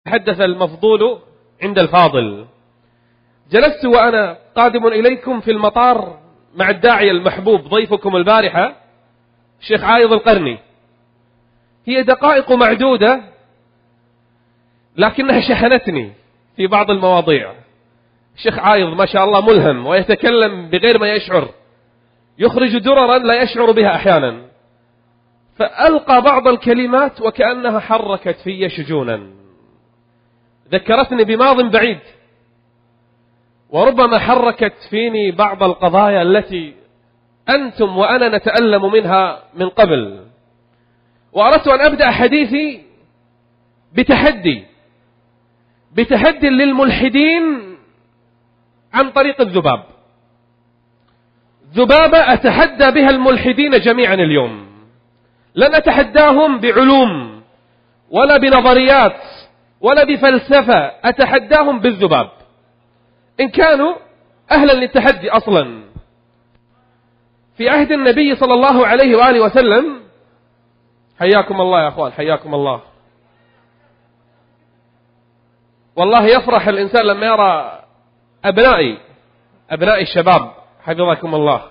حدث المفضول عند الفاضل. جلست وأنا قادم إليكم في المطار مع الداعية المحبوب ضيفكم البارحة الشيخ عايض القرني. هي دقائق معدودة لكنها شحنتني في بعض المواضيع. الشيخ عايض ما شاء الله ملهم ويتكلم بغير ما يشعر، يخرج دررا لا يشعر بها أحيانا، فألقى بعض الكلمات وكأنها حركت في شجونا، ذكرتني بماض بعيد، وربما حركت فيني بعض القضايا التي أنتم وأنا نتألم منها من قبل. وأردت أن أبدأ حديثي بتحدي للملحدين عن طريق الذباب. ذبابة أتحدى بها الملحدين جميعا اليوم. لن أتحداهم بعلوم ولا بنظريات ولا بفلسفة، أتحداهم بالذباب إن كانوا أهلا للتحدي أصلا. في عهد النبي صلى الله عليه وآله وسلم، حياكم الله يا أخوان، حياكم الله. والله يفرح الإنسان لما يرى أبنائي الشباب، حفظكم الله.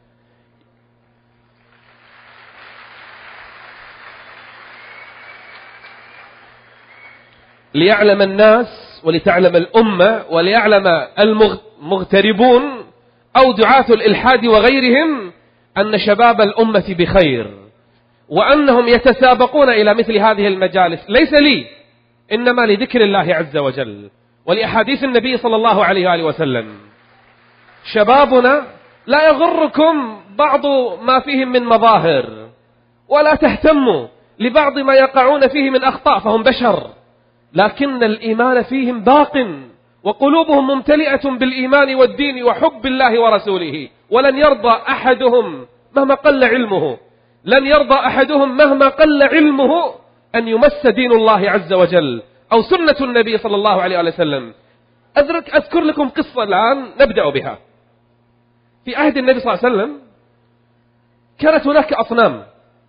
ليعلم الناس ولتعلم الأمة وليعلم المغتربون أو دعاة الإلحاد وغيرهم أن شباب الأمة بخير، وأنهم يتسابقون إلى مثل هذه المجالس، ليس لي إنما لذكر الله عز وجل ولأحاديث النبي صلى الله عليه وآله وسلم. شبابنا لا يغركم بعض ما فيهم من مظاهر، ولا تهتموا لبعض ما يقعون فيه من أخطاء، فهم بشر، لكن الإيمان فيهم باق، وقلوبهم ممتلئة بالإيمان والدين وحب الله ورسوله. ولن يرضى أحدهم مهما قل علمه، لن يرضى أحدهم مهما قل علمه أن يمس دين الله عز وجل أو سنة النبي صلى الله عليه وسلم. أذكر لكم قصة الآن نبدأ بها. في عهد النبي صلى الله عليه وسلم كانت هناك أصنام،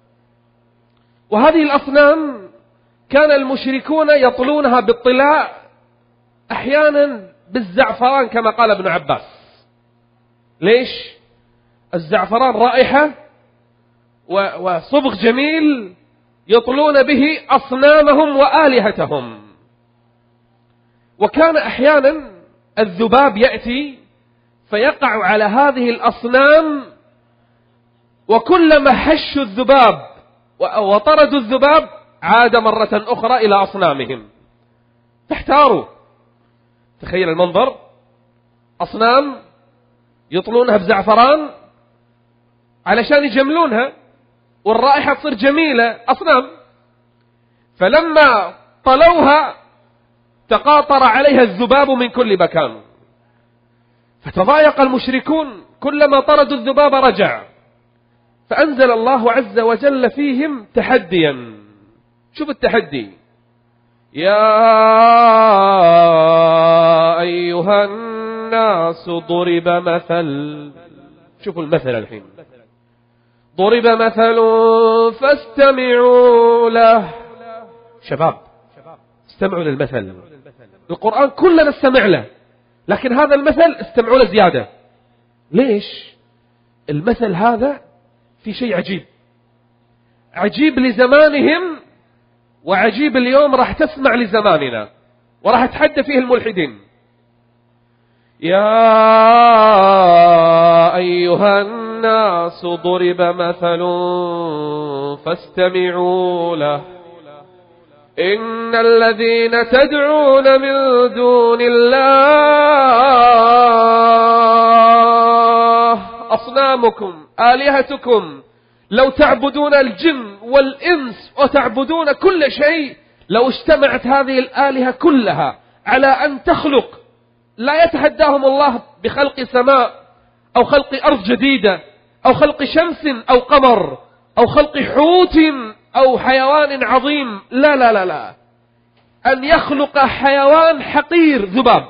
وهذه الأصنام كان المشركون يطلونها بالطلاء، أحيانا بالزعفران كما قال ابن عباس. ليش؟ الزعفران رائحة وصبغ جميل يطلون به أصنامهم وآلهتهم. وكان أحيانا الذباب يأتي فيقع على هذه الأصنام، وكلما حشوا الذباب وطردوا الذباب عاد مرة أخرى إلى أصنامهم، فاحتاروا. تخيل المنظر، أصنام يطلونها بزعفران علشان يجملونها والرائحة تصير جميلة، أصنام. فلما طلوها تقاطر عليها الذباب من كل مكان، فتضايق المشركون، كلما طردوا الذباب رجع، فأنزل الله عز وجل فيهم تحديا. شوف التحدي: يا أيها الناس ضرب مثل. شوفوا المثل الحين: ضرب مثل فاستمعوا له. شباب استمعوا للمثل. القرآن كلنا استمع له، لكن هذا المثل استمعوا له زيادة. ليش؟ المثل هذا في شيء عجيب لزمانهم، وعجيب اليوم راح تسمع لزماننا، وراح تحدى فيه الملحدين. يا أيها الناس ضرب مثل فاستمعوا له إن الذين تدعون من دون الله أصنامكم آلهتكم، لو تعبدون الجن والإنس وتعبدون كل شيء، لو اجتمعت هذه الآلهة كلها على أن تخلق، لا يتحداهم الله بخلق سماء أو خلق أرض جديدة أو خلق شمس أو قمر أو خلق حوت أو حيوان عظيم، لا لا لا لا، أن يخلق حيوان حقير، ذباب،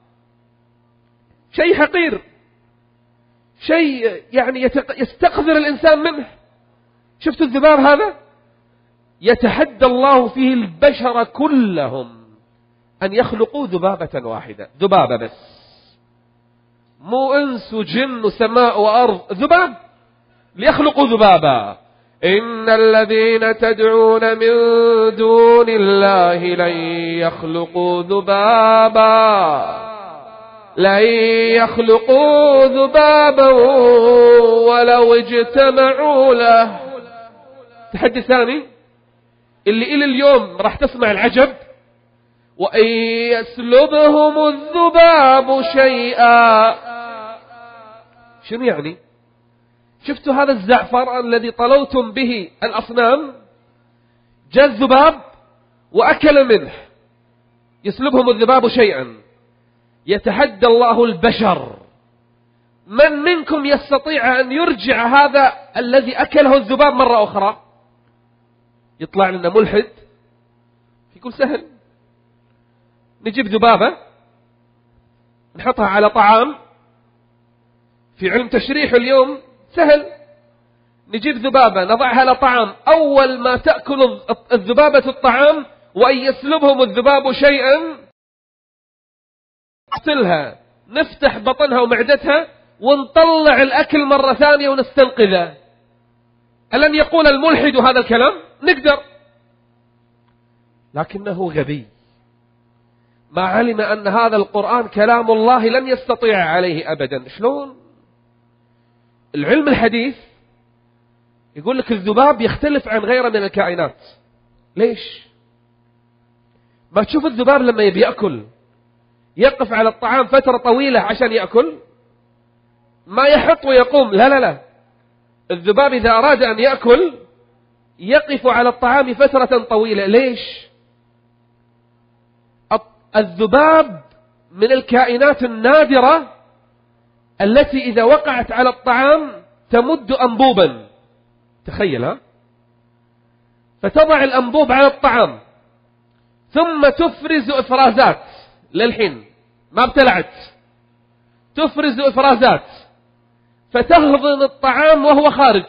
شيء حقير، شيء يعني يستقذر الإنسان منه. شفت الذباب هذا؟ يتحدى الله فيه البشر كلهم أن يخلقوا ذبابة واحدة، ذبابة بس، مو إنس وجن وسماء وأرض، ذباب، ليخلقوا ذبابة. إن الذين تدعون من دون الله لن يخلقوا ذبابا، لن يخلقوا ذبابا ولو اجتمعوا له. تحدي ثاني اللي إلى اليوم راح تسمع العجب: وإن يسلبهم الذباب شيئا. شنو يعني؟ شفتوا هذا الزعفر الذي طلوتم به الأصنام؟ جاء الذباب وأكل منه. يسلبهم الذباب شيئا. يتحدى الله البشر: من منكم يستطيع أن يرجع هذا الذي أكله الذباب مرة أخرى؟ يطلع لنا ملحد يقول سهل، نجيب ذبابة نحطها على طعام. في علم تشريح اليوم سهل، نجيب ذبابة نضعها على طعام، أول ما تأكل الذبابة الطعام وأن يسلبهم الذباب شيئا نقتلها، نفتح بطنها ومعدتها ونطلع الأكل مرة ثانية ونستنقذه. ألن يقول الملحد هذا الكلام؟ نقدر، لكنه غبي، ما علم أن هذا القرآن كلام الله لن يستطيع عليه أبدا. شلون؟ العلم الحديث يقول لك الذباب يختلف عن غيره من الكائنات. ليش؟ ما تشوف الذباب لما يبي يأكل يقف على الطعام فترة طويلة عشان يأكل، ما يحط ويقوم، لا لا لا، الذباب إذا أراد أن يأكل يقف على الطعام فترة طويلة. ليش؟ الذباب من الكائنات النادرة التي إذا وقعت على الطعام تمد أنبوبا. تخيل، ها؟ فتضع الأنبوب على الطعام ثم تفرز إفرازات، للحين ما ابتلعت، تفرز إفرازات فتهضم الطعام وهو خارج.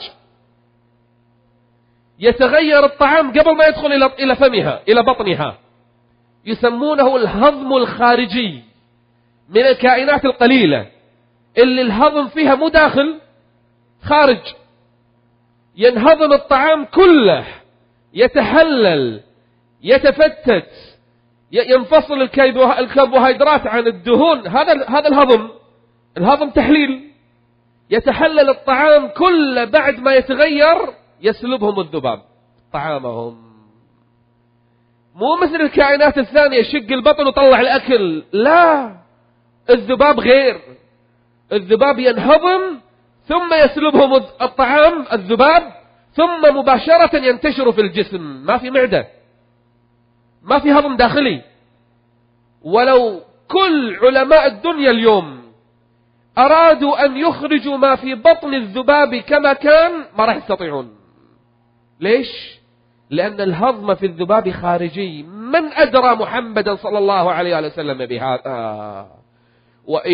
يتغير الطعام قبل ما يدخل إلى فمها، إلى بطنها. يسمونه الهضم الخارجي، من الكائنات القليلة اللي الهضم فيها مو داخل، خارج. ينهضم الطعام كله، يتحلل، يتفتت، ينفصل الكربوهيدرات عن الدهون. هذا الهضم تحليل. يتحلل الطعام كله، بعد ما يتغير يسلبهم الذباب طعامهم. مو مثل الكائنات الثانية شق البطن وطلع الأكل، لا، الذباب غير. الذباب ينهضم ثم يسلبهم الطعام الذباب، ثم مباشرة ينتشر في الجسم. ما في معدة، ما في هضم داخلي. ولو كل علماء الدنيا اليوم أرادوا أن يخرجوا ما في بطن الذباب كما كان ما راح يستطيعون. ليش؟ لأن الهضم في الذباب خارجي. من أدرى محمدا صلى الله عليه وسلم بهذا؟ وإن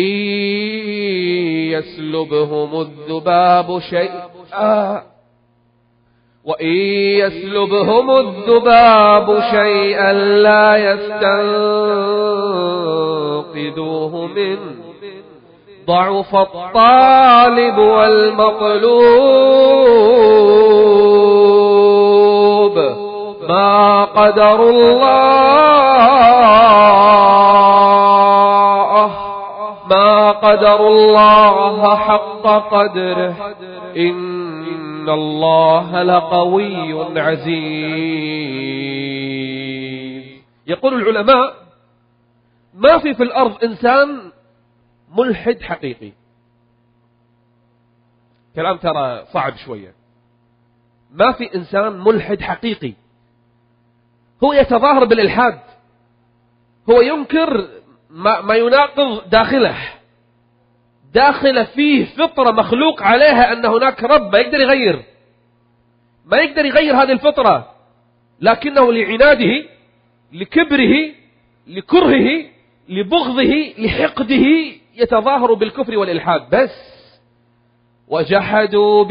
يسلبهم الذباب شيئا، وإن يسلبهم الذباب شيئا لا يستنقذوه منه، ضعف الطالب والمطلوب، ما قدر الله حق قدره، إن الله لقوي عزيز. يقول العلماء: ما في الأرض إنسان ملحد حقيقي. كلام ترى صعب شوية. ما في إنسان ملحد حقيقي. هو يتظاهر بالإلحاد، هو ينكر ما يناقض داخله فيه فطرة مخلوق عليها أن هناك رب ما يقدر يغير هذه الفطرة، لكنه لعناده، لكبره، لكرهه، لبغضه، لحقده يتظاهر بالكفر والإلحاد بس. وجحدوا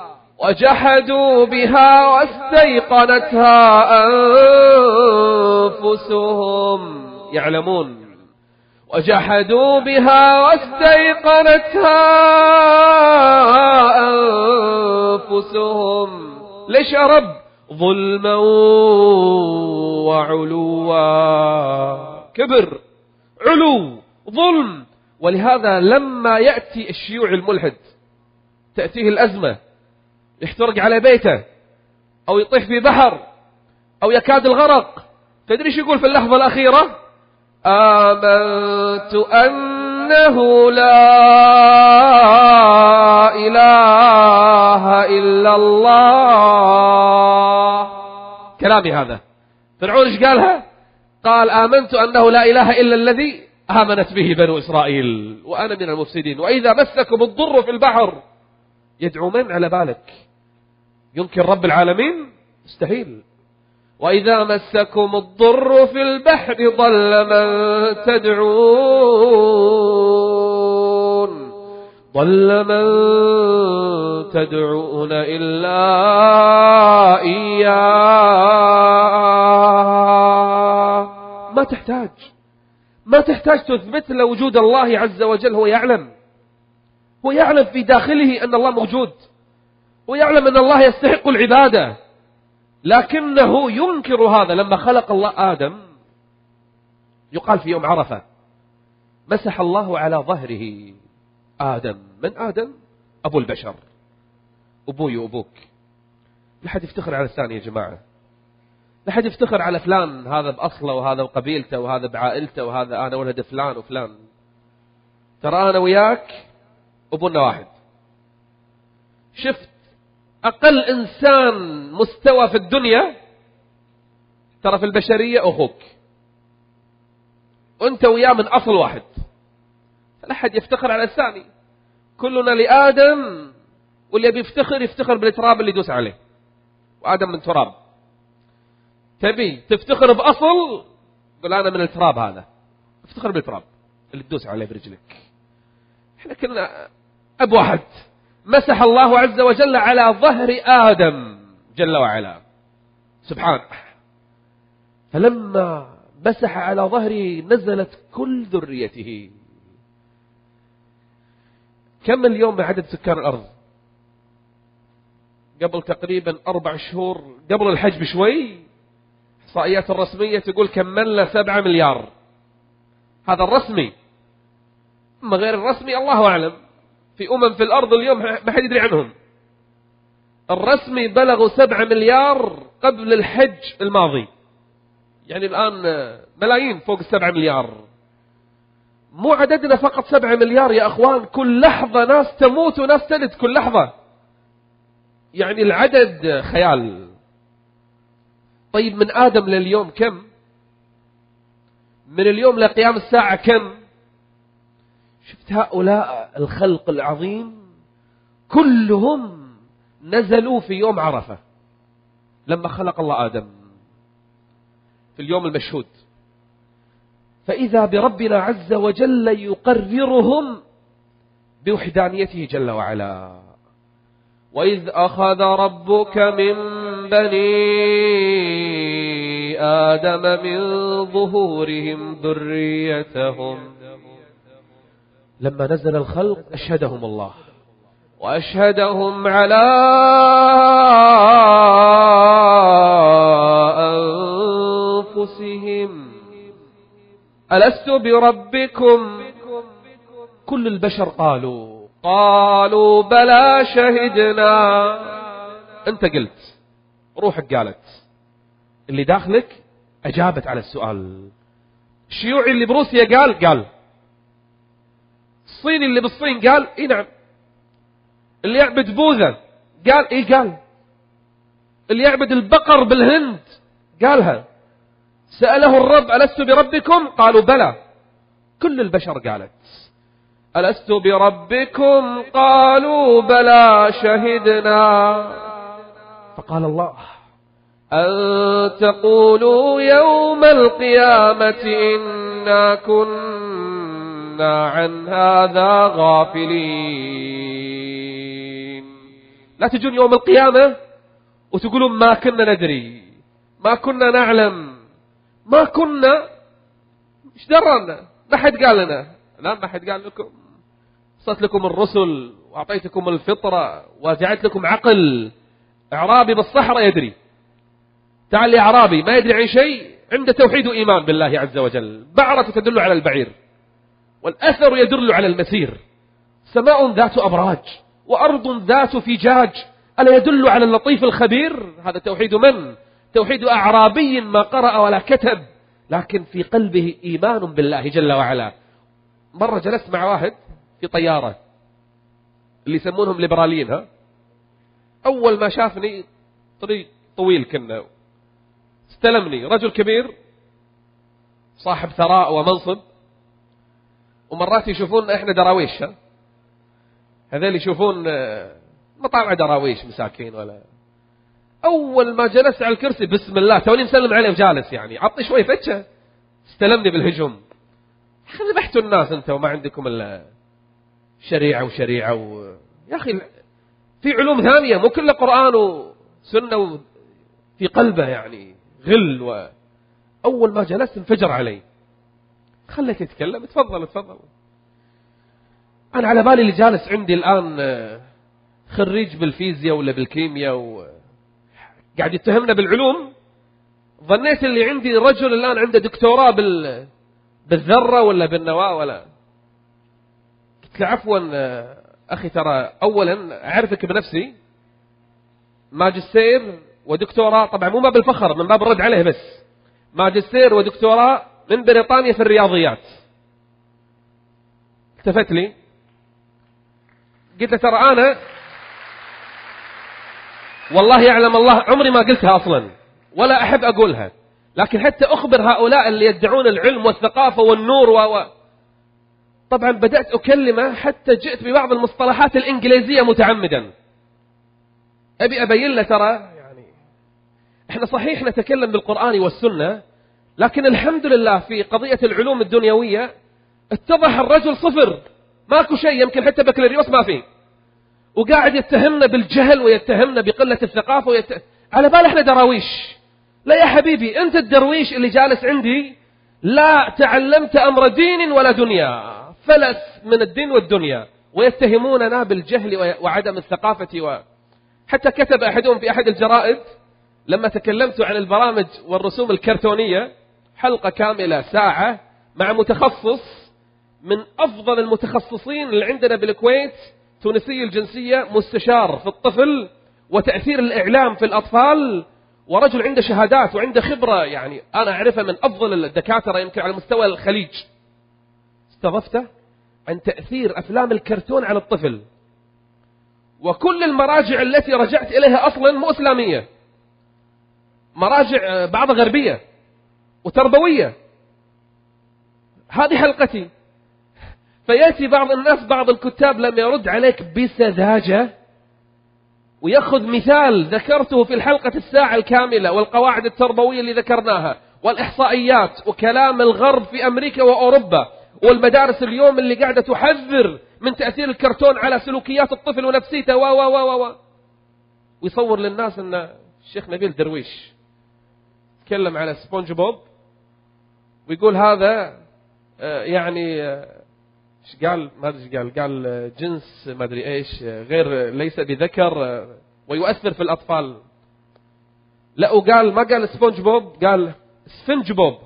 بها واستيقنتها أنفسهم يعلمون وجحدوا بها واستيقنتها أنفسهم. ليش يا رب؟ ظلما وعلوا. كبر، علو، ظلم. ولهذا لما يأتي الشيوع الملحد تأتيه الأزمة، يحترق على بيته أو يطيح في بحر أو يكاد الغرق، تدري شو يقول في اللحظة الأخيرة؟ آمنت أنه لا إله إلا الله. كلامي هذا. فرعون ايش قالها؟ قال آمنت أنه لا إله إلا الذي آمنت به بنو إسرائيل وأنا من المفسدين. وإذا مسكم الضر في البحر يدعو من على بالك؟ يمكن رب العالمين؟ مستحيل. وإذا مسكم الضر في البحر ضل من تدعون إلا إياه. ما تحتاج تثبت له وجود الله عز وجل. هو يعلم في داخله أن الله موجود، ويعلم أن الله يستحق العبادة، لكنه ينكر هذا. لما خلق الله آدم يقال في يوم عرفة مسح الله على ظهره آدم. من آدم؟ أبو البشر، أبوي وأبوك. لحد يفتخر على الثاني يا جماعة، لحد يفتخر على فلان هذا بأصله وهذا بقبيلته وهذا بعائلته وهذا أنا ولد فلان وفلان. ترى أنا وياك أبونا واحد. شفت أقل إنسان مستوى في الدنيا ترى في البشرية أخوك، وأنت وياه من أصل واحد. فلا أحد يفتخر على الثاني، كلنا لآدم، واللي بيفتخر يفتخر بالتراب اللي يدوس عليه، وآدم من تراب. تبي تفتخر بأصل؟ قل أنا من التراب هذا، افتخر بالتراب اللي تدوس عليه برجلك. احنا كلنا أب واحد. مسح الله عز وجل على ظهر آدم جل وعلا سبحانه. فلما مسح على ظهره نزلت كل ذريته. كم اليوم عدد سكان الأرض؟ قبل تقريبا 4 شهور قبل الحج بشوي، الإحصائيات الرسمية تقول كملنا 7 مليار. هذا الرسمي، أما غير الرسمي الله أعلم. في في الأرض اليوم ما حد يدري عنهم. الرسمي بلغوا 7 مليار قبل الحج الماضي، يعني الآن ملايين فوق 7 مليار. مو عددنا فقط 7 مليار يا أخوان، كل لحظة ناس تموت وناس تلد كل لحظة، يعني العدد خيال. طيب من آدم لليوم كم؟ من اليوم لقيام الساعة كم؟ شفت هؤلاء الخلق العظيم كلهم نزلوا في يوم عرفة لما خلق الله آدم في اليوم المشهود. فإذا بربنا عز وجل يقررهم بوحدانيته جل وعلا. وإذ أخذ ربك من بني آدم من ظهورهم ذريتهم. لما نزل الخلق أشهدهم الله وأشهدهم على أنفسهم ألست بربكم؟ كل البشر قالوا بلى شهدنا. أنت قلت، روحك قالت، اللي داخلك أجابت على السؤال. الشيوعي اللي بروسيا قال، الصيني اللي بالصين قال إيه نعم، اللي يعبد بوذا قال إيه قال، اللي يعبد البقر بالهند قالها. سأله الرب ألست بربكم؟ قالوا بلى. كل البشر قالت ألست بربكم؟ قالوا بلى شهدنا. فقال الله أن تقولوا يوم القيامة إنا كنا عن هذا غافلين. لا تجون يوم القيامة وتقولون ما كنا ندري، ما كنا نعلم، ما كنا، ايش درنا؟ ما حد قال لنا. لا، ما حد قال لكم. وصلت لكم الرسل وأعطيتكم الفطرة وجعلت لكم عقل. أعرابي بالصحراء يدري، تعال لي أعرابي ما يدري عن شيء، عنده توحيد وإيمان بالله عز وجل. بعرة تدل على البعير، والأثر يدل على المسير. سماء ذات أبراج وأرض ذات فجاج، ألا يدل على اللطيف الخبير؟ هذا توحيد من؟ توحيد أعرابي ما قرأ ولا كتب، لكن في قلبه إيمان بالله جل وعلا. مرة جلست مع واحد في طيارة، اللي يسمونهم ليبراليين، ها، أول ما شافني، طريق طويل كنا، استلمني رجل كبير صاحب ثراء ومنصب، ومرات يشوفون احنا دراويش، هذول يشوفون مطاوع دراويش مساكين. ولا اول ما جلست على الكرسي بسم الله توني مسلم عليه وجالس، يعني عطي شوي فتشه، استلمني بالهجوم. اخي ذبحتوا الناس انت وما عندكم الا شريعه وشريعه يا اخي في علوم ثانيه، مو كله قران وسنه في قلبه يعني غل. اول ما جلست انفجر علي، خليته يتكلم. تفضل تفضل. أنا على بالي اللي جالس عندي الآن خريج بالفيزياء ولا بالكيمياء وقاعد يتهمنا بالعلوم. ظنيت اللي عندي رجل الآن عنده دكتوراه بالذرة ولا بالنواة ولا. قلت له عفوا أخي، ترى أولا أعرفك بنفسي، ماجستير ودكتوراه، طبعا مو ما بالفخر، من باب الرد عليه بس، ماجستير ودكتوراه من بريطانيا في الرياضيات. التفت لي قلت له ترى أنا والله يعلم الله عمري ما قلتها أصلا ولا أحب أقولها، لكن حتى أخبر هؤلاء اللي يدعون العلم والثقافة والنور طبعا بدأت أكلمه، حتى جئت ببعض المصطلحات الإنجليزية متعمدا. أبي أبين له ترى يعني إحنا صحيح نتكلم بالقرآن والسنة، لكن الحمد لله في قضية العلوم الدنيوية اتضح الرجل صفر، ماكو شيء، يمكن حتى بكالوريوس ما فيه، وقاعد يتهمنا بالجهل ويتهمنا بقلة الثقافة على بال احنا دراويش. لا يا حبيبي، انت الدرويش اللي جالس عندي لا تعلمت امر دين ولا دنيا، فلس من الدين والدنيا، ويتهموننا بالجهل وعدم الثقافة. حتى كتب احدهم في احد الجرائد لما تكلمت عن البرامج والرسوم الكرتونية، حلقة كاملة ساعة مع متخصص من أفضل المتخصصين اللي عندنا بالكويت، تونسي الجنسية، مستشار في الطفل وتأثير الإعلام في الأطفال، ورجل عنده شهادات وعنده خبرة، يعني أنا أعرفه من أفضل الدكاترة يمكن على مستوى الخليج. استضفته عن تأثير أفلام الكرتون على الطفل، وكل المراجع التي رجعت إليها أصلا مو إسلامية، مراجع بعضها غربية وتربوية. هذه حلقتي. فيأتي بعض الناس، بعض الكتاب لما يرد عليك بسذاجة ويأخذ مثال ذكرته في الحلقة الساعة الكاملة، والقواعد التربوية اللي ذكرناها، والإحصائيات، وكلام الغرب في أمريكا وأوروبا، والمدارس اليوم اللي قاعدة تحذر من تأثير الكرتون على سلوكيات الطفل ونفسيته ويصور للناس أن الشيخ نبيل درويش تكلم على سبونج بوب ويقول هذا يعني قال ما ادري قال جنس ما ادري ايش غير ليس بذكر ويؤثر في الاطفال. لا، وقال ما قال سبونج بوب، قال سفنج بوب،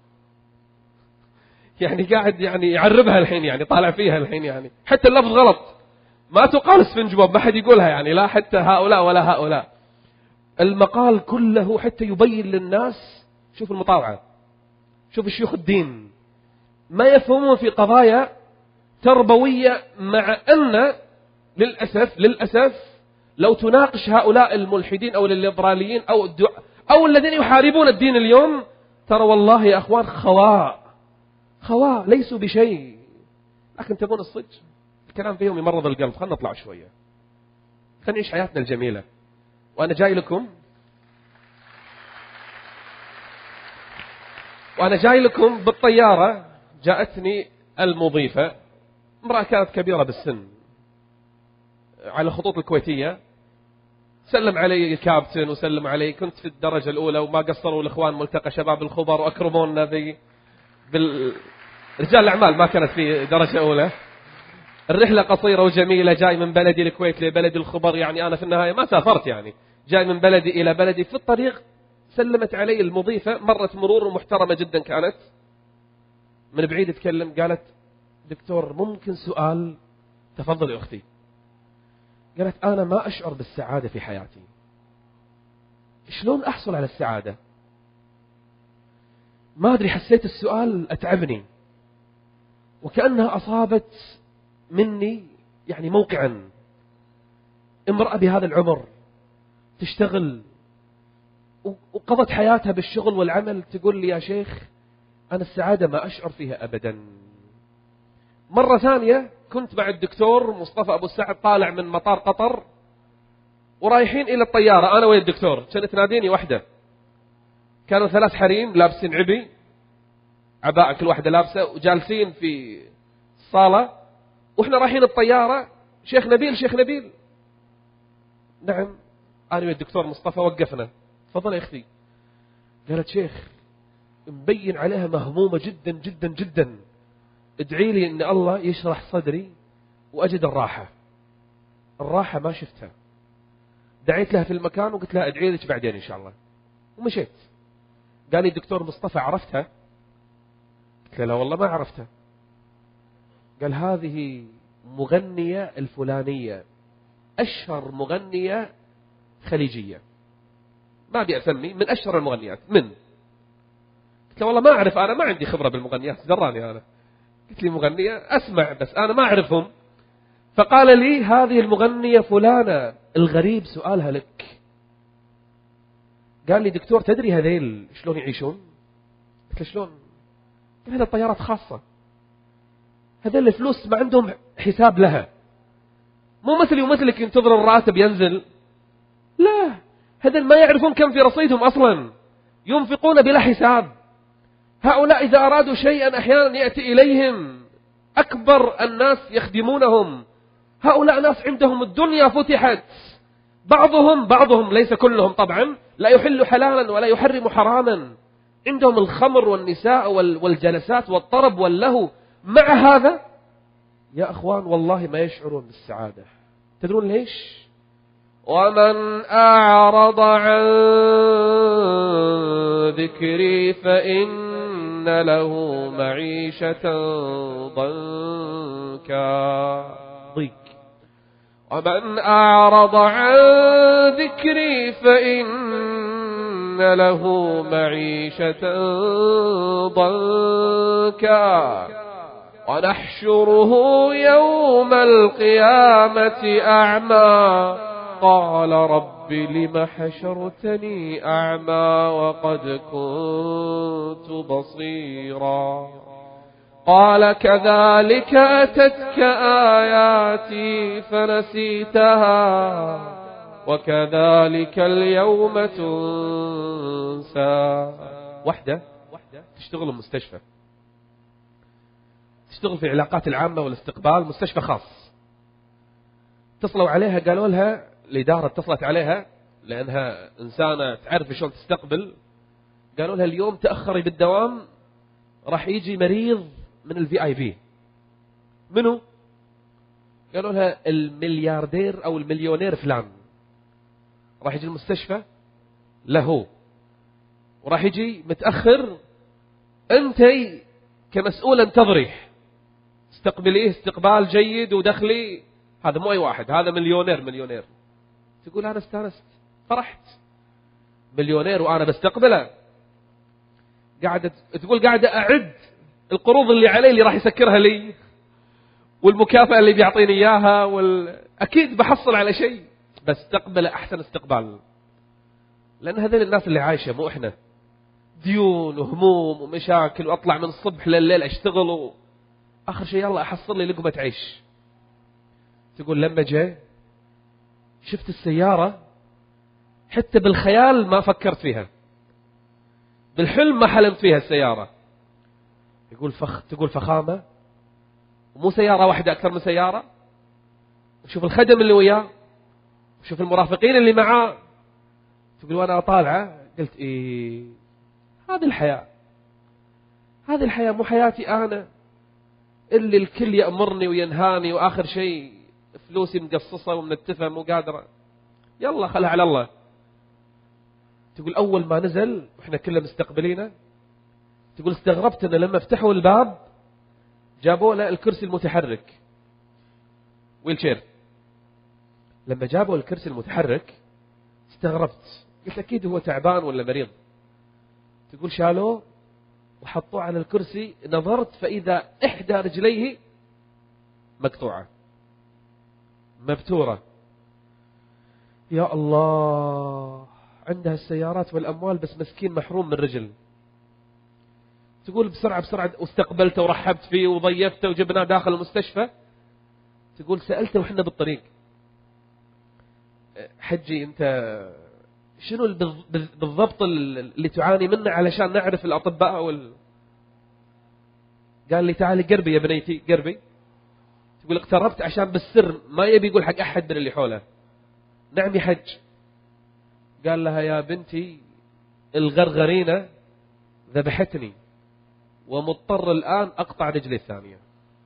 يعني قاعد يعني يعربها الحين، يعني طالع فيها الحين، يعني حتى اللفظ غلط، ما تقال سفنج بوب، ما حد يقولها، يعني لا حتى هؤلاء ولا هؤلاء. المقال كله حتى يبين للناس، شوف المطاوعة، شوف الشيوخ الدين ما يفهمون في قضايا تربوية، مع أن للأسف لو تناقش هؤلاء الملحدين أو الليبراليين أو الذين يحاربون الدين اليوم، ترى والله يا أخوان خواء ليسوا بشيء، لكن تبون الصدق الكلام فيهم يمرض القلب. خلنا نطلع شوية، خلنا نعيش حياتنا الجميلة. وأنا جاي لكم بالطيارة، جاءتني المضيفة، امرأة كانت كبيرة بالسن، على الخطوط الكويتية، سلم علي الكابتن وسلم علي، كنت في الدرجة الأولى وما قصروا الإخوان ملتقى شباب الخبر وأكرمونا رجال الأعمال، ما كانت في درجة أولى. الرحلة قصيرة وجميلة، جاي من بلدي الكويت لبلدي الخبر، يعني أنا في النهاية ما سافرت، يعني جاي من بلدي إلى بلدي. في الطريق سلمت علي المضيفة، مرت مرور محترمة جدا كانت، من بعيد تكلم، قالت دكتور ممكن سؤال؟ تفضل يا أختي. قالت أنا ما أشعر بالسعادة في حياتي، شلون أحصل على السعادة؟ ما أدري، حسيت السؤال أتعبني، وكأنها أصابت مني يعني موقعا. امرأة بهذا العمر تشتغل وقضت حياتها بالشغل والعمل، تقول لي يا شيخ أنا السعادة ما أشعر فيها أبدا. مرة ثانية كنت مع الدكتور مصطفى أبو السعد طالع من مطار قطر ورايحين إلى الطيارة، أنا ويا الدكتور، كانت تناديني واحدة، كانوا 3 حريم لابسين عباءة كل واحدة لابسة، وجالسين في الصالة وإحنا رايحين الطيارة. شيخ نبيل، شيخ نبيل. نعم، أنا ويا الدكتور مصطفى وقفنا. تفضل يا أختي. قالت شيخ مبين عليها مهمومة جدا جدا جدا، ادعي لي ان الله يشرح صدري واجد الراحة. الراحة ما شفتها. دعيت لها في المكان وقلت لها ادعي لك بعدين ان شاء الله، ومشيت. قال لي الدكتور مصطفى عرفتها؟ قلت له لا والله ما عرفتها. قال هذه مغنية الفلانية، اشهر مغنية خليجية، ما ابي اسمي، من اشهر المغنيات. من؟ قلت له والله ما اعرف، انا ما عندي خبرة بالمغنيات، دراني انا. قلت لي مغنية أسمع بس أنا ما أعرفهم. فقال لي هذه المغنية فلانة. الغريب سؤالها لك. قال لي دكتور تدري هذيل شلون يعيشون؟ قلت له شلون؟ قال هذا طيارات خاصة، هذيل الفلوس ما عندهم حساب لها، مو مثلي ومثلك ينتظر الراتب ينزل، لا، هذيل ما يعرفون كم في رصيدهم أصلا، ينفقون بلا حساب. هؤلاء إذا أرادوا شيئا أحيانا يأتي إليهم أكبر الناس يخدمونهم. هؤلاء ناس عندهم الدنيا فتحت، بعضهم ليس كلهم طبعا، لا يحل حلالا ولا يحرم حراما، عندهم الخمر والنساء والجلسات والطرب واللهو. مع هذا يا أخوان والله ما يشعرون بالسعادة. تدرون ليش؟ ومن أعرض عن ذكري فإن له معيشة ضيق. ومن أعرض عن ذكري فإن له معيشة ضنكا ونحشره يوم القيامة أعمى قال رب لم حشرتني أعمى وقد كنت بصيرا قال كذلك أتتك آياتي فنسيتها وكذلك اليوم تنسى. واحدة تشتغل المستشفى، تشتغل في العلاقات العامة والاستقبال، مستشفى خاص. اتصلوا عليها قالوا لها، الإدارة اتصلت عليها لأنها إنسانة تعرف شلون تستقبل، قالوا لها اليوم تأخري بالدوام، راح يجي مريض من الVIP. منو؟ قالوا لها الملياردير أو المليونير فلان، راح يجي المستشفى له وراح يجي متأخر، أنتي كمسؤولة انتظري استقبليه استقبال جيد ودخلي. هذا مو أي واحد، هذا مليونير. تقول أنا استانست فرحت، مليونير وأنا بستقبله. قاعدة أعد القروض اللي علي اللي راح يسكرها لي والمكافأة اللي بيعطيني إياها أكيد بحصل على شيء، بستقبله أحسن استقبال. لأن هذول الناس اللي عايشة مو إحنا، ديون وهموم ومشاكل، وأطلع من الصبح لليل أشتغل آخر شيء يلا أحصل لي لقمة عيش. تقول لما جاء شفت السيارة حتى بالخيال ما فكرت فيها، بالحلم ما حلمت فيها السيارة. تقول فخامة، ومو سيارة واحدة أكثر من سيارة. وشوف الخدم اللي وياه، شوف المرافقين اللي معاه. تقول وأنا طالعة قلت إيه هذه الحياة، هذه الحياة مو حياتي أنا اللي الكل يأمرني وينهاني وآخر شيء فلوسي مقصصة ومنتفة مو قادرة، يلا خلها على الله. تقول أول ما نزل وإحنا كلنا مستقبلينه، تقول استغربت أن لما فتحوا الباب جابوا له الكرسي المتحرك ويلشير. لما جابوا الكرسي المتحرك استغربت، قلت أكيد هو تعبان ولا مريض. تقول شالوه وحطوه على الكرسي، نظرت فإذا إحدى رجليه مقطوعة مبتورة. يا الله، عندها السيارات والأموال بس مسكين محروم من رجل. تقول بسرعة بسرعة واستقبلته ورحبت فيه وضيفته وجبناه داخل المستشفى. تقول سألته وحنا بالطريق حجي أنت شنو بالضبط اللي تعاني منه علشان نعرف الأطباء قال لي تعالي قربي يا بنيتي قربي. تقول اقتربت عشان بالسر ما يبي يقول حق أحد من اللي حوله. نعم يا حج. قال لها يا بنتي الغرغرينة ذبحتني ومضطر الآن أقطع رجلي الثانية.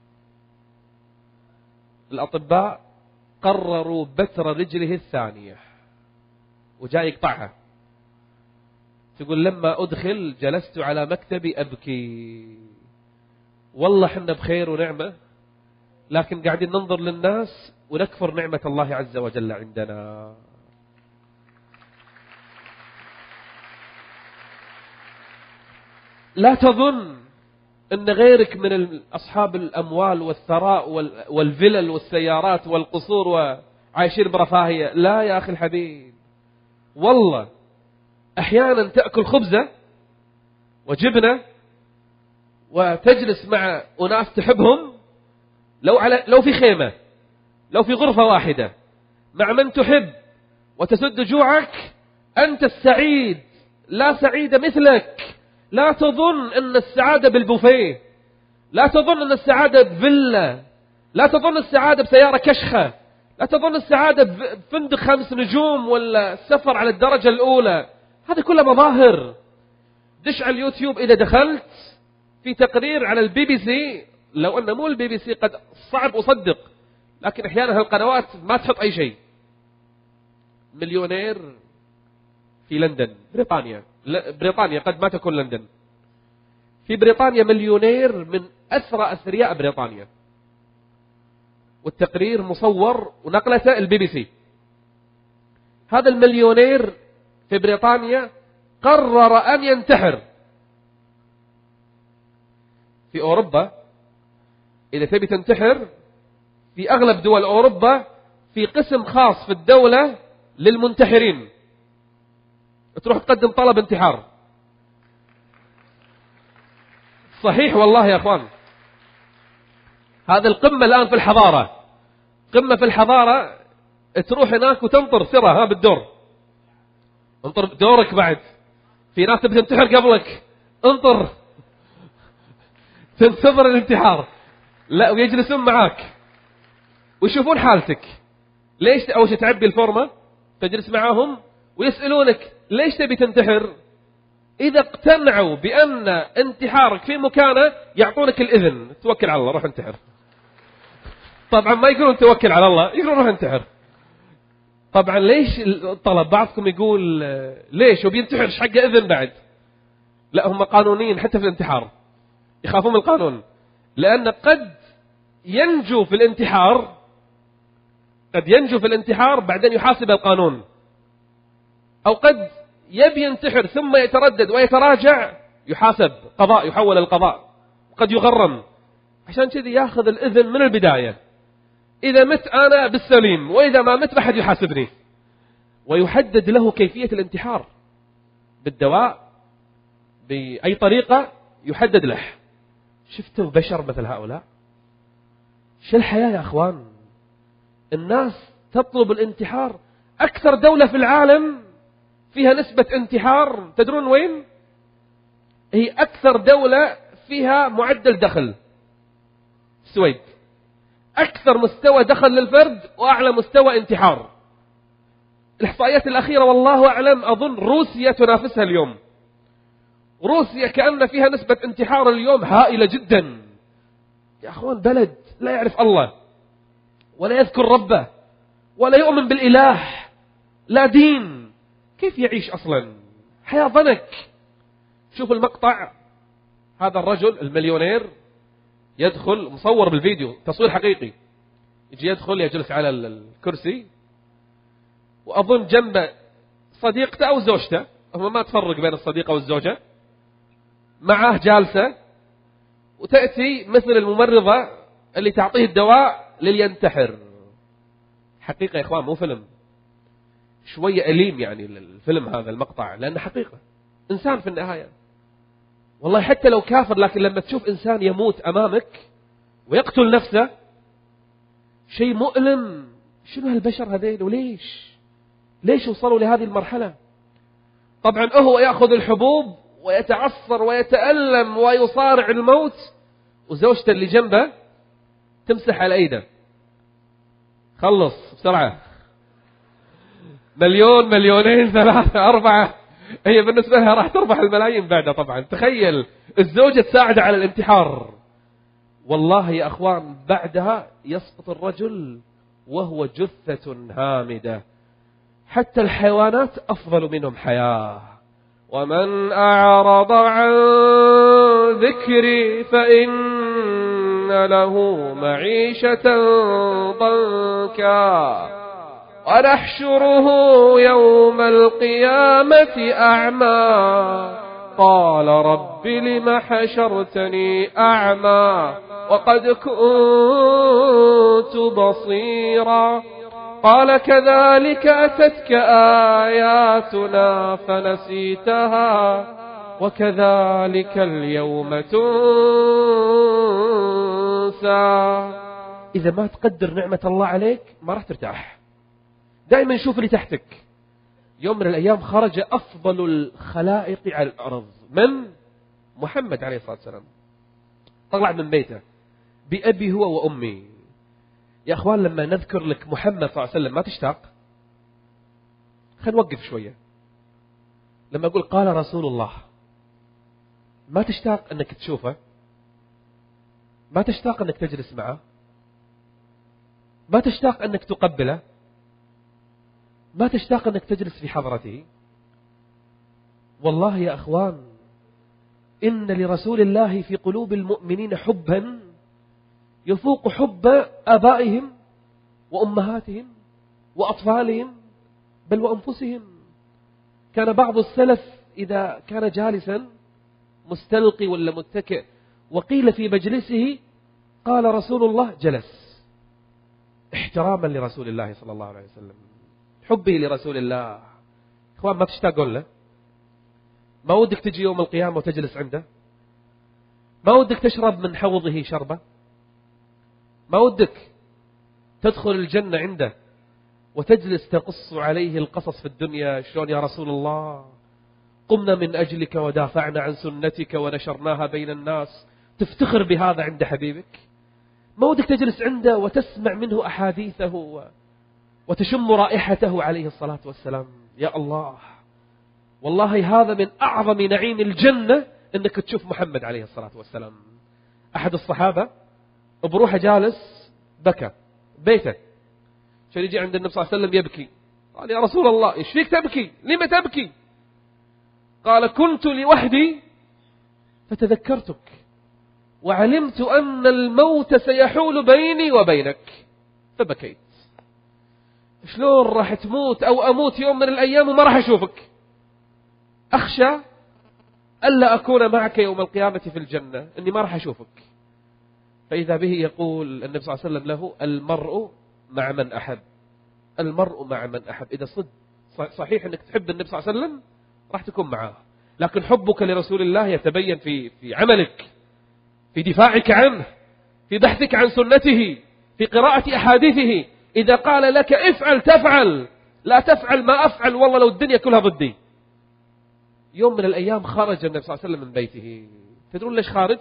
الأطباء قرروا بتر رجله الثانية وجاي يقطعها. تقول لما أدخل جلست على مكتبي أبكي، والله حنا بخير ونعمة، لكن قاعدين ننظر للناس ونكفر نعمة الله عز وجل عندنا. لا تظن أن غيرك من أصحاب الأموال والثراء والفلل والسيارات والقصور وعايشين برفاهية. لا يا أخي الحبيب، والله أحيانا تأكل خبزة وجبنة وتجلس مع أناس تحبهم، لو في خيمة، لو في غرفة واحدة مع من تحب وتسد جوعك، أنت السعيد، لا سعيد مثلك. لا تظن أن السعادة بالبوفيه، لا تظن أن السعادة بفيلا، لا تظن السعادة بسيارة كشخة، لا تظن السعادة بفندق 5 نجوم ولا سفر على الدرجة الأولى. هذه كلها مظاهر. دش على اليوتيوب إذا دخلت في تقرير على البي بي سي، لو أنه مو البي بي سي قد صعب أصدق، لكن أحيانا هالقنوات ما تحط أي شيء. مليونير في لندن بريطانيا قد ما تكون لندن. في بريطانيا مليونير من أثرى أثرياء بريطانيا، والتقرير مصور ونقلته البي بي سي. هذا المليونير في بريطانيا قرر أن ينتحر. في أوروبا إذا تبي تنتحر في أغلب دول أوروبا في قسم خاص في الدولة للمنتحرين، تروح تقدم طلب انتحار. صحيح والله يا أخوان، هذا القمة الآن في الحضارة، قمة في الحضارة. تروح هناك وتنطر سرة بالدور، انطر دورك بعد. في ناس تبي تنتحر قبلك، انطر تنتظر الانتحار. لا، ويجلسون معاك ويشوفون حالتك. ليش أول شيء تعبي الفورمة، تجلس معاهم ويسألونك ليش تبي تنتحر. إذا اقتنعوا بأن انتحارك في مكانه يعطونك الإذن، توكل على الله روح انتحر. طبعا ما يقولون توكل على الله، يقولون روح انتحر. طبعا ليش الطلب؟ بعضكم يقول ليش وبينتحرش حقه إذن بعد. لا، هم قانونيين حتى في الانتحار، يخافون من القانون، لأن قد ينجو في الانتحار، قد ينجو في الانتحار بعدين يحاسب القانون، أو قد يبي ينتحر ثم يتردد ويتراجع يحاسب قضاء، يحول القضاء، وقد يغرم. عشان كذي ياخذ الإذن من البداية. إذا مت أنا بالسليم، وإذا ما مت بحد يحاسبني. ويحدد له كيفية الانتحار بالدواء، بأي طريقة يحدد له. شفتوا بشر مثل هؤلاء؟ شو الحياة يا أخوان؟ الناس تطلب الانتحار. أكثر دولة في العالم فيها نسبة انتحار تدرون وين؟ هي أكثر دولة فيها معدل دخل، السويد. أكثر مستوى دخل للفرد وأعلى مستوى انتحار. الإحصائيات الأخيرة والله أعلم أظن روسيا تنافسها اليوم. روسيا كأن فيها نسبة انتحار اليوم هائلة جدا. يا أخوان بلد لا يعرف الله ولا يذكر ربه ولا يؤمن بالإله، لا دين، كيف يعيش أصلا؟ حياة ضنك. شوف المقطع، هذا الرجل المليونير يدخل مصور بالفيديو تصوير حقيقي، يجي يدخل يجلس على الكرسي، وأظن جنبه صديقته أو زوجته، هم ما تفرق بين الصديقة والزوجة، معه جالسة، وتأتي مثل الممرضة اللي تعطيه الدواء للينتحر. حقيقة يا إخوان، مو فيلم. شوية أليم يعني الفيلم هذا المقطع، لأنه حقيقة إنسان في النهاية. والله حتى لو كافر، لكن لما تشوف إنسان يموت أمامك ويقتل نفسه شيء مؤلم. شنو هالبشر هذين وليش وصلوا لهذه المرحلة؟ طبعا هو يأخذ الحبوب ويتعصر ويتألم ويصارع الموت، وزوجته اللي جنبه تمسح على ايده، خلص بسرعة، مليون، مليونين، 3، 4، هي بالنسبة لها راح تربح الملايين بعدها. طبعا تخيل الزوجة تساعد على الانتحار. والله يا أخوان بعدها يسقط الرجل وهو جثة هامدة. حتى الحيوانات أفضل منهم حياة. ومن أعرض عن ذكري فإن له معيشة ضنكا ونحشره يوم القيامة أعمى قال رب لم حشرتني أعمى وقد كنت بصيرا قال كذلك أتتك آياتنا فنسيتها وكذلك اليوم تنسى. إذا ما تقدر نعمة الله عليك ما راح ترتاح. دائما شوف اللي تحتك. يوم من الأيام خرج أفضل الخلائق على الأرض، من؟ محمد عليه الصلاة والسلام. طلع من بيته بأبي هو وأمي. يا أخوان لما نذكر لك محمد صلى الله عليه وسلم ما تشتاق؟ خلينا نوقف شوية. لما أقول قال رسول الله ما تشتاق أنك تشوفه؟ ما تشتاق أنك تجلس معه؟ ما تشتاق أنك تقبله؟ ما تشتاق أنك تجلس في حضرته؟ والله يا أخوان إن لرسول الله في قلوب المؤمنين حبا يفوق حب آبائهم وأمهاتهم وأطفالهم بل وأنفسهم. كان بعض السلف إذا كان جالسا مستلقي ولا متكئ وقيل في مجلسه قال رسول الله جلس، احتراما لرسول الله صلى الله عليه وسلم، حبي لرسول الله. إخوان ما تشتاقون له؟ ما ودك تجي يوم القيامة وتجلس عنده؟ ما ودك تشرب من حوضه شربة؟ ما ودك تدخل الجنة عنده وتجلس تقص عليه القصص في الدنيا؟ شلون يا رسول الله قمنا من أجلك ودافعنا عن سنتك ونشرناها بين الناس، تفتخر بهذا عند حبيبك؟ ما ودك تجلس عنده وتسمع منه أحاديثه وتشم رائحته عليه الصلاة والسلام؟ يا الله، والله هذا من أعظم نعيم الجنة أنك تشوف محمد عليه الصلاة والسلام. أحد الصحابة بروحه جالس بكى بيته، عشان يجي عند النبي صلى الله عليه وسلم يبكي. قال يا رسول الله إيش فيك تبكي؟ لما تبكي؟ قال كنت لوحدي فتذكرتك وعلمت أن الموت سيحول بيني وبينك فبكيت. شلون راح تموت أو أموت يوم من الأيام وما راح أشوفك؟ أخشى ألا أكون معك يوم القيامة في الجنة، أني ما راح أشوفك. فإذا به يقول النبي صلى الله عليه وسلم له المرء مع من أحب، المرء مع من أحب. إذا صحيح أنك تحب النبي صلى الله عليه وسلم راح تكون معه، لكن حبك لرسول الله يتبين في عملك، في دفاعك عنه، في بحثك عن سنته، في قراءة أحاديثه. إذا قال لك افعل تفعل، لا تفعل ما أفعل والله لو الدنيا كلها ضدي. يوم من الأيام خرج النبي صلى الله عليه وسلم من بيته. تدرون ليش خارج؟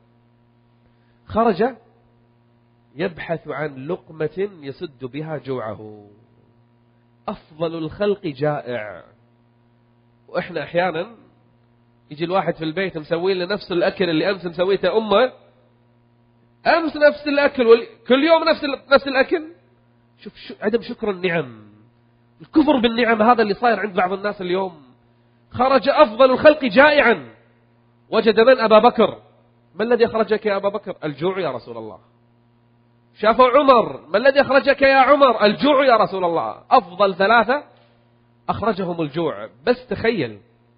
خرج يبحث عن لقمة يسد بها جوعه. أفضل الخلق جائع. وإحنا أحيانا يجي الواحد في البيت مسوي لنا نفس الأكل اللي أمس مسويته أمه، أمس نفس الأكل كل يوم نفس الأكل. شوف عدم شكر النعم، الكفر بالنعم هذا اللي صاير عند بعض الناس اليوم. خرج أفضل الخلق جائعا، وجد من؟ أبا بكر. ما الذي أخرجك يا أبا بكر؟ الجوع يا رسول الله. شافوا عمر، ما الذي أخرجك يا عمر؟ الجوع يا رسول الله. أفضل ثلاثة أخرجهم الجوع. بس تخيل،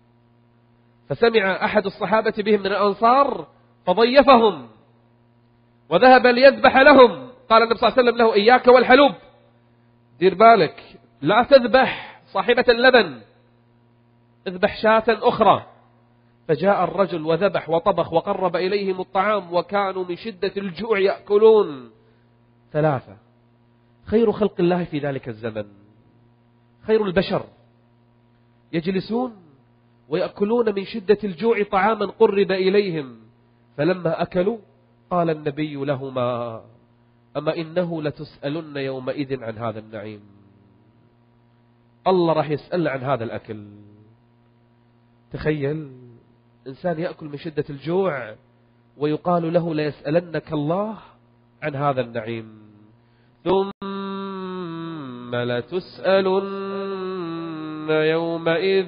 فسمع أحد الصحابة بهم من الأنصار فضيفهم وذهب ليذبح لهم. قال النبي صلى الله عليه وسلم له: إياك والحلوب، دير بالك لا تذبح صاحبة اللبن، اذبح شاة أخرى. فجاء الرجل وذبح وطبخ وقرب إليهم الطعام، وكانوا من شدة الجوع يأكلون. ثلاثة خير خلق الله في ذلك الزمن، خير البشر، يجلسون ويأكلون من شدة الجوع طعاما قرب إليهم. فلما أكلوا قال النبي لهما: أما إنه لتسألن يومئذ عن هذا النعيم. الله راح يسأل عن هذا الأكل. تخيل إنسان يأكل من شدة الجوع ويقال له: ليسألنك الله عن هذا النعيم. ثم لتسألن يومئذ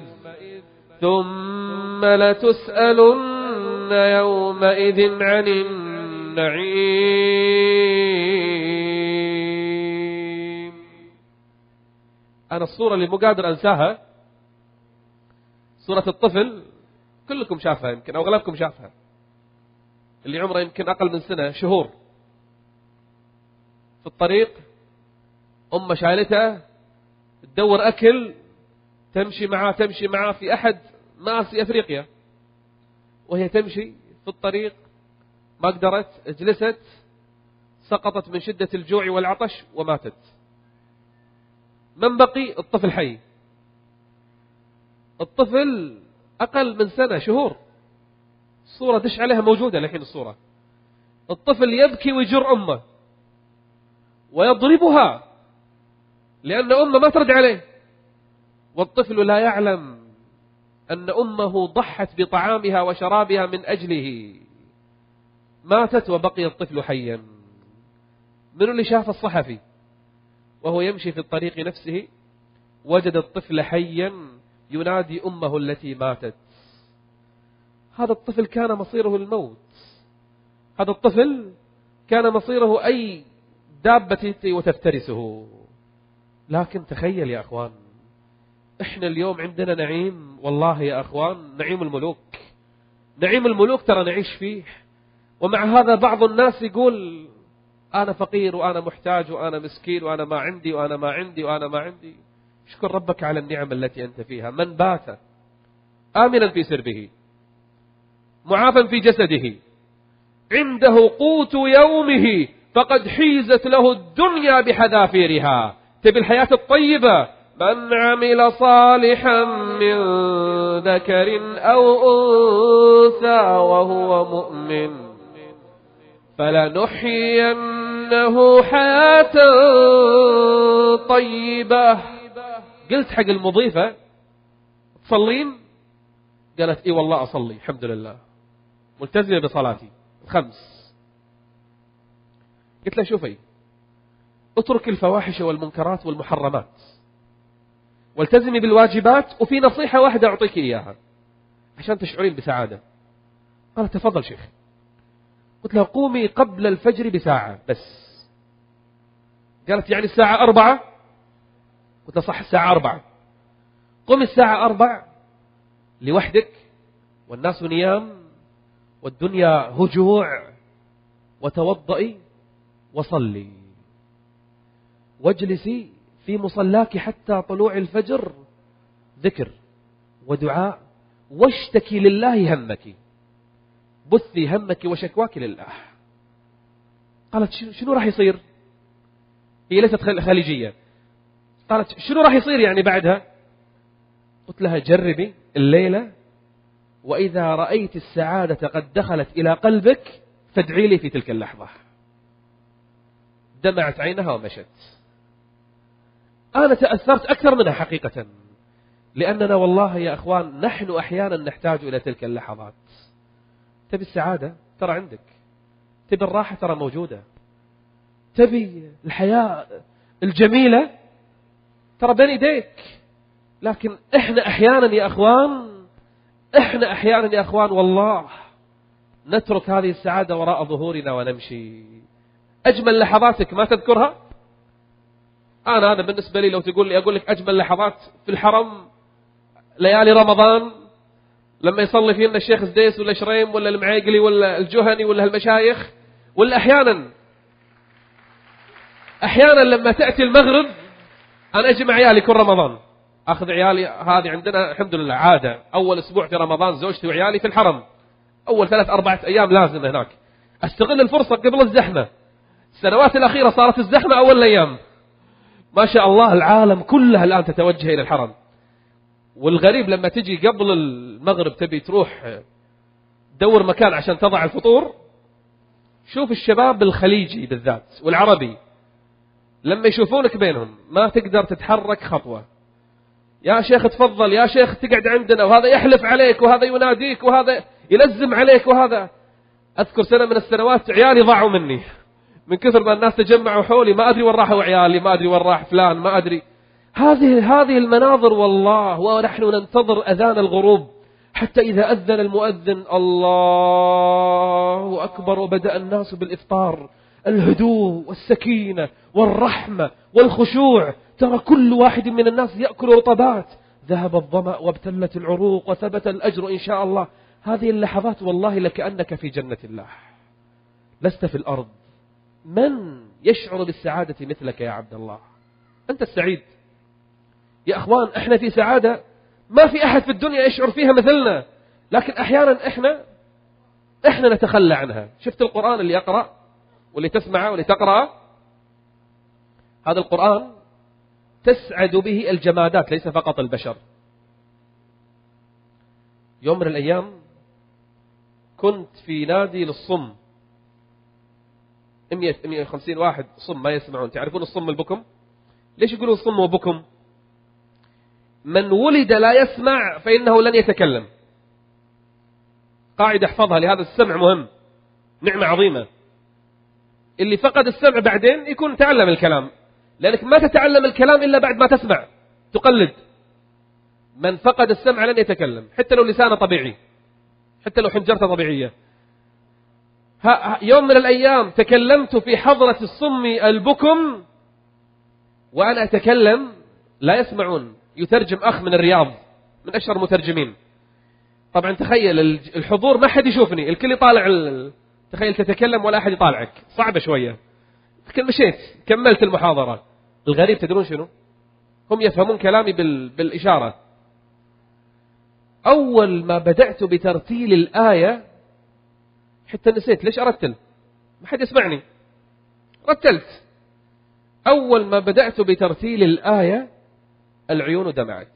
عن النعيم. أنا الصورة اللي مو قادر أنساها صورة الطفل، كلكم شافها يمكن أو أغلبكم شافها، اللي عمره يمكن أقل من سنة، شهور، في الطريق أمه شايلته تدور أكل، تمشي معاه في أحد مآسي أفريقيا، وهي تمشي في الطريق ما قدرت، اجلست، سقطت من شدة الجوع والعطش وماتت. من بقي؟ الطفل حي. الطفل أقل من سنة، شهور. الصورة دش عليها موجودة الحين الصورة. الطفل يبكي ويجر أمه ويضربها لأن أمه ما ترد عليه، والطفل لا يعلم أن أمه ضحت بطعامها وشرابها من أجله. ماتت وبقي الطفل حيا. من اللي شاف الصحفي وهو يمشي في الطريق نفسه وجد الطفل حيا ينادي أمه التي ماتت. هذا الطفل كان مصيره الموت، هذا الطفل كان مصيره أي دابة تأتي وتفترسه. لكن تخيل يا أخوان، إحنا اليوم عندنا نعيم، والله يا أخوان، نعيم الملوك. نعيم الملوك ترى نعيش فيه، ومع هذا بعض الناس يقول: أنا فقير وأنا محتاج وأنا مسكين وأنا ما عندي وأنا ما عندي وأنا ما عندي. اشكر ربك على النعم التي أنت فيها. من بات آمنا في سربه معافا في جسده عنده قوت يومه فقد حيزت له الدنيا بحذافيرها. تبي الحياة الطيبة؟ من عمل صالحا من ذكر أو أنثى وهو مؤمن فلنحيينه حياة طيبة. قلت حق المضيفة: تصلين؟ قالت: إي والله أصلي الحمد لله، ملتزمة بصلاتي 5. قلت لها: شوفي، اترك الفواحش والمنكرات والمحرمات والتزمي بالواجبات، وفي نصيحة واحدة أعطيك إياها عشان تشعرين بسعادة. قالت: تفضل شيخ. قلت لها: قومي قبل الفجر بساعة بس. قالت: يعني الساعة 4؟ قلت لها: صح، الساعة 4. قومي الساعة 4 لوحدك والناس نيام والدنيا هجوع، وتوضئي وصلي واجلسي في مصلاك حتى طلوع الفجر، ذكر ودعاء، واشتكي لله همك، بثي همك وشكواك لله. قالت: شنو راح يصير؟ هي ليست خليجية. قالت: شنو راح يصير يعني بعدها؟ قلت لها: جربي الليلة، وإذا رأيت السعادة قد دخلت إلى قلبك فادعي لي في تلك اللحظة. دمعت عينها ومشت. أنا تأثرت أكثر منها حقيقة، لأننا والله يا أخوان نحن أحيانا نحتاج إلى تلك اللحظات. تبي السعادة ترى عندك، تبي الراحة ترى موجودة، تبي الحياة الجميلة ترى بين يديك. لكن إحنا أحيانا يا أخوان والله نترك هذه السعادة وراء ظهورنا ونمشي. أجمل لحظاتك ما تذكرها؟ أنا بالنسبة لي لو أقول لك أجمل لحظات في الحرم ليالي رمضان، لما يصلي فينا الشيخ زديس ولا شريم ولا المعيقلي ولا الجهني ولا المشايخ، ولا أحيانا لما تأتي المغرب أنا أجي مع عيالي كل رمضان، أخذ عيالي، هذه عندنا الحمد لله عادة، أول أسبوع في رمضان زوجتي وعيالي في الحرم، أول 3-4 أيام لازم هناك. أستغل الفرصة قبل الزحمة. السنوات الأخيرة صارت الزحمة أول الأيام، ما شاء الله العالم كلها الآن تتوجه إلى الحرم. والغريب لما تجي قبل المغرب تبي تروح دور مكان عشان تضع الفطور، شوف الشباب الخليجي بالذات والعربي لما يشوفونك بينهم ما تقدر تتحرك خطوة. يا شيخ تفضل، يا شيخ تقعد عندنا، وهذا يحلف عليك وهذا يناديك وهذا يلزم عليك وهذا. أذكر سنة من السنوات عيالي ضاعوا مني من كثر ما الناس تجمعوا حولي، ما أدري وين راحوا عيالي، ما أدري وين راح فلان، ما أدري. هذه المناظر والله. ونحن ننتظر أذان الغروب حتى إذا أذن المؤذن الله أكبر وبدأ الناس بالإفطار، الهدوء والسكينة والرحمة والخشوع، ترى كل واحد من الناس يأكل رطبات، ذهب الظمأ وابتلت العروق وثبت الأجر إن شاء الله. هذه اللحظات والله لكأنك في جنة الله، لست في الأرض. من يشعر بالسعادة مثلك يا عبد الله؟ أنت السعيد يا أخوان. إحنا في سعادة ما في أحد في الدنيا يشعر فيها مثلنا، لكن أحيانا إحنا نتخلى عنها. شفت القرآن اللي يقرأ واللي تسمعه واللي تقرأه، هذا القرآن تسعد به الجمادات ليس فقط البشر. يوم من الأيام كنت في نادي للصم، 150 واحد صم ما يسمعون. تعرفون الصم البكم؟ ليش يقولون صم وبكم؟ من ولد لا يسمع فإنه لن يتكلم. قاعدة احفظها، لهذا السمع مهم، نعمة عظيمة. اللي فقد السمع بعدين يكون تعلم الكلام، لأنك ما تتعلم الكلام إلا بعد ما تسمع، تقلد. من فقد السمع لن يتكلم، حتى لو لسانه طبيعي، حتى لو حنجرته طبيعية. يوم من الأيام تكلمت في حضرة الصم البكم وأنا أتكلم لا يسمعون. يترجم أخ من الرياض من أشهر مترجمين. طبعا تخيل الحضور ما حد يشوفني، الكل يطالع تخيل تتكلم ولا أحد يطالعك، صعبة شوية. مشيت كملت المحاضرة. الغريب تدرون شنو؟ هم يفهمون كلامي بالإشارة. أول ما بدأت بترتيل الآية حتى نسيت ليش أرتل، ما حد يسمعني، رتلت. أول ما بدأت بترتيل الآية العيون دمعت.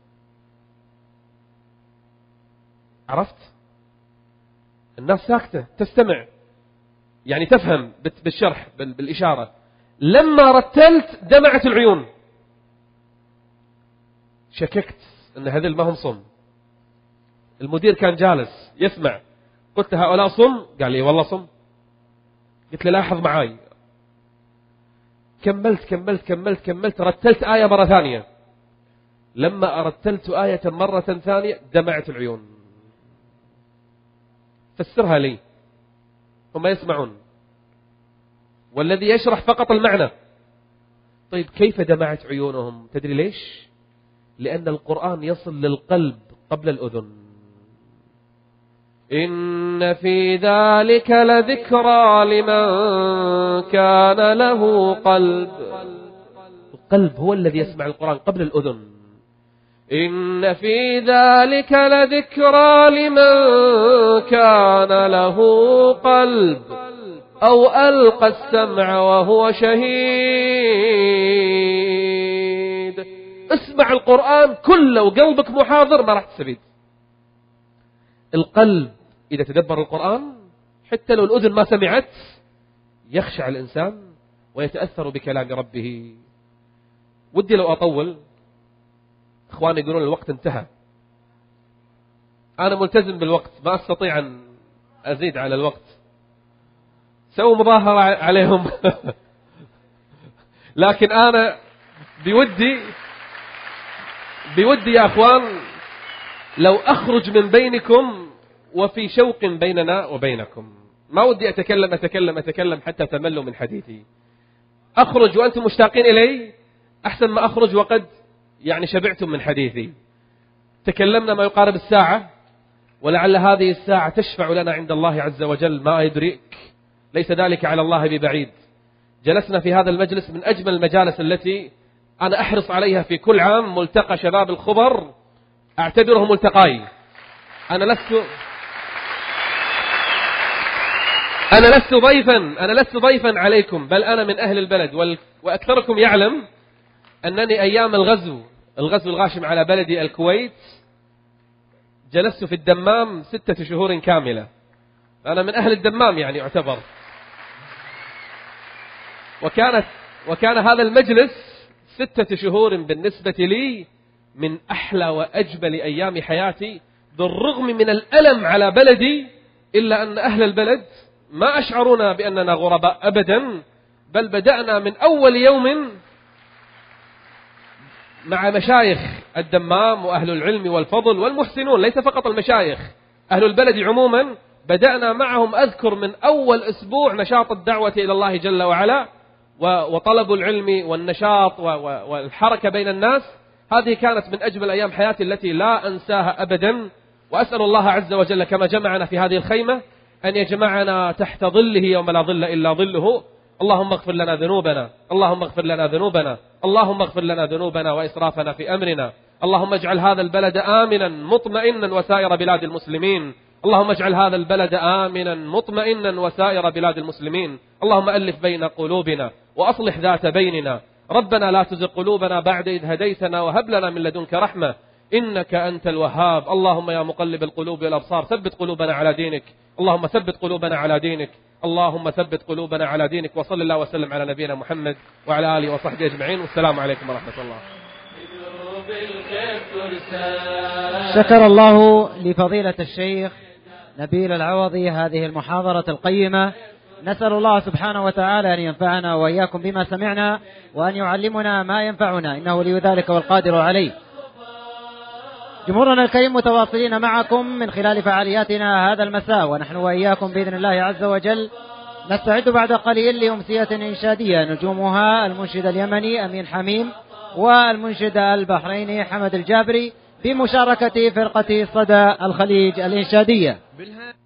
عرفت؟ الناس ساكتة تستمع، يعني تفهم بالشرح بالإشارة. لما رتلت دمعت العيون. شككت أن هذول ما هم صم. المدير كان جالس يسمع، قلت هؤلاء صم؟ قال لي والله صم. قلت له لاحظ معاي. كملت رتلت آية مرة ثانية. لما أرتلت آية مرة ثانية دمعت العيون. فسرها لي، هم يسمعون والذي يشرح فقط المعنى. طيب كيف دمعت عيونهم؟ تدري ليش؟ لأن القرآن يصل للقلب قبل الأذن. إن في ذلك لذكرى لمن كان له قلب. القلب هو الذي يسمع القرآن قبل الأذن. إن في ذلك لذكرى لمن كان له قلب أو ألقى السمع وهو شهيد. اسمع القرآن كله وقلبك محاضر ما راح تستفيد. القلب إذا تدبر القرآن حتى لو الأذن ما سمعت يخشع الإنسان ويتأثر بكلام ربه. ودي لو أطول، إخواني يقولون الوقت انتهى، أنا ملتزم بالوقت، ما أستطيع أن أزيد على الوقت. سووا مظاهرة عليهم لكن أنا بودي يا أخوان لو أخرج من بينكم وفي شوق بيننا وبينكم. ما ودي أتكلم حتى تملوا من حديثي. أخرج وأنتم مشتاقين إلي أحسن ما أخرج وقد شبعتم من حديثي. تكلمنا ما يقارب الساعة، ولعل هذه الساعة تشفع لنا عند الله عز وجل، ما يدريك، ليس ذلك على الله ببعيد. جلسنا في هذا المجلس من أجمل المجالس التي أنا أحرص عليها في كل عام، ملتقى شباب الخبر، أعتبره ملتقاي. أنا لست ضيفا عليكم، بل أنا من أهل البلد، وأكثركم يعلم أنني أيام الغزو الغاشم على بلدي الكويت جلست في الدمام 6 شهور كاملة. أنا من أهل الدمام أعتبر. وكان هذا المجلس 6 شهور بالنسبة لي من أحلى وأجمل أيام حياتي، بالرغم من الألم على بلدي، إلا أن أهل البلد ما أشعرنا بأننا غرباء أبدا، بل بدأنا من أول يوم مع مشايخ الدمام وأهل العلم والفضل والمحسنون، ليس فقط المشايخ، أهل البلد عموما، بدأنا معهم. أذكر من أول أسبوع نشاط الدعوة إلى الله جل وعلا وطلب العلم والنشاط والحركة بين الناس. هذه كانت من أجمل أيام حياتي التي لا أنساها أبدا. وأسأل الله عز وجل كما جمعنا في هذه الخيمة أن يجمعنا تحت ظله يوم لا ظل إلا ظله. اللهم اغفر لنا ذنوبنا، اللهم اغفر لنا ذنوبنا، اللهم اغفر لنا ذنوبنا وإسرافنا في أمرنا. اللهم اجعل هذا البلد آمنا مطمئنا وسائر بلاد المسلمين. اللهم اجعل هذا البلد آمنا مطمئنا وسائر بلاد المسلمين. اللهم ألف بين قلوبنا وأصلح ذات بيننا. ربنا لا تزغ قلوبنا بعد إذ هديتنا وهب لنا من لدنك رحمة إنك أنت الوهاب. اللهم يا مقلب القلوب والأبصار ثبت قلوبنا على دينك. اللهم ثبت قلوبنا على دينك. اللهم ثبت قلوبنا على دينك. وصلى الله وسلم على نبينا محمد وعلى آله وصحبه أجمعين، والسلام عليكم ورحمة الله. شكر الله لفضيلة الشيخ نبيل العوضي هذه المحاضرة القيمة. نسأل الله سبحانه وتعالى أن ينفعنا وإياكم بما سمعنا، وأن يعلمنا ما ينفعنا، إنه لي ذلك والقادر عليه. جمهورنا الكريم متواصلين معكم من خلال فعالياتنا هذا المساء، ونحن وإياكم بإذن الله عز وجل نستعد بعد قليل لأمسية إنشادية نجومها المنشد اليمني أمين حميم والمنشد البحريني حمد الجابري بمشاركة فرقة صدى الخليج الإنشادية.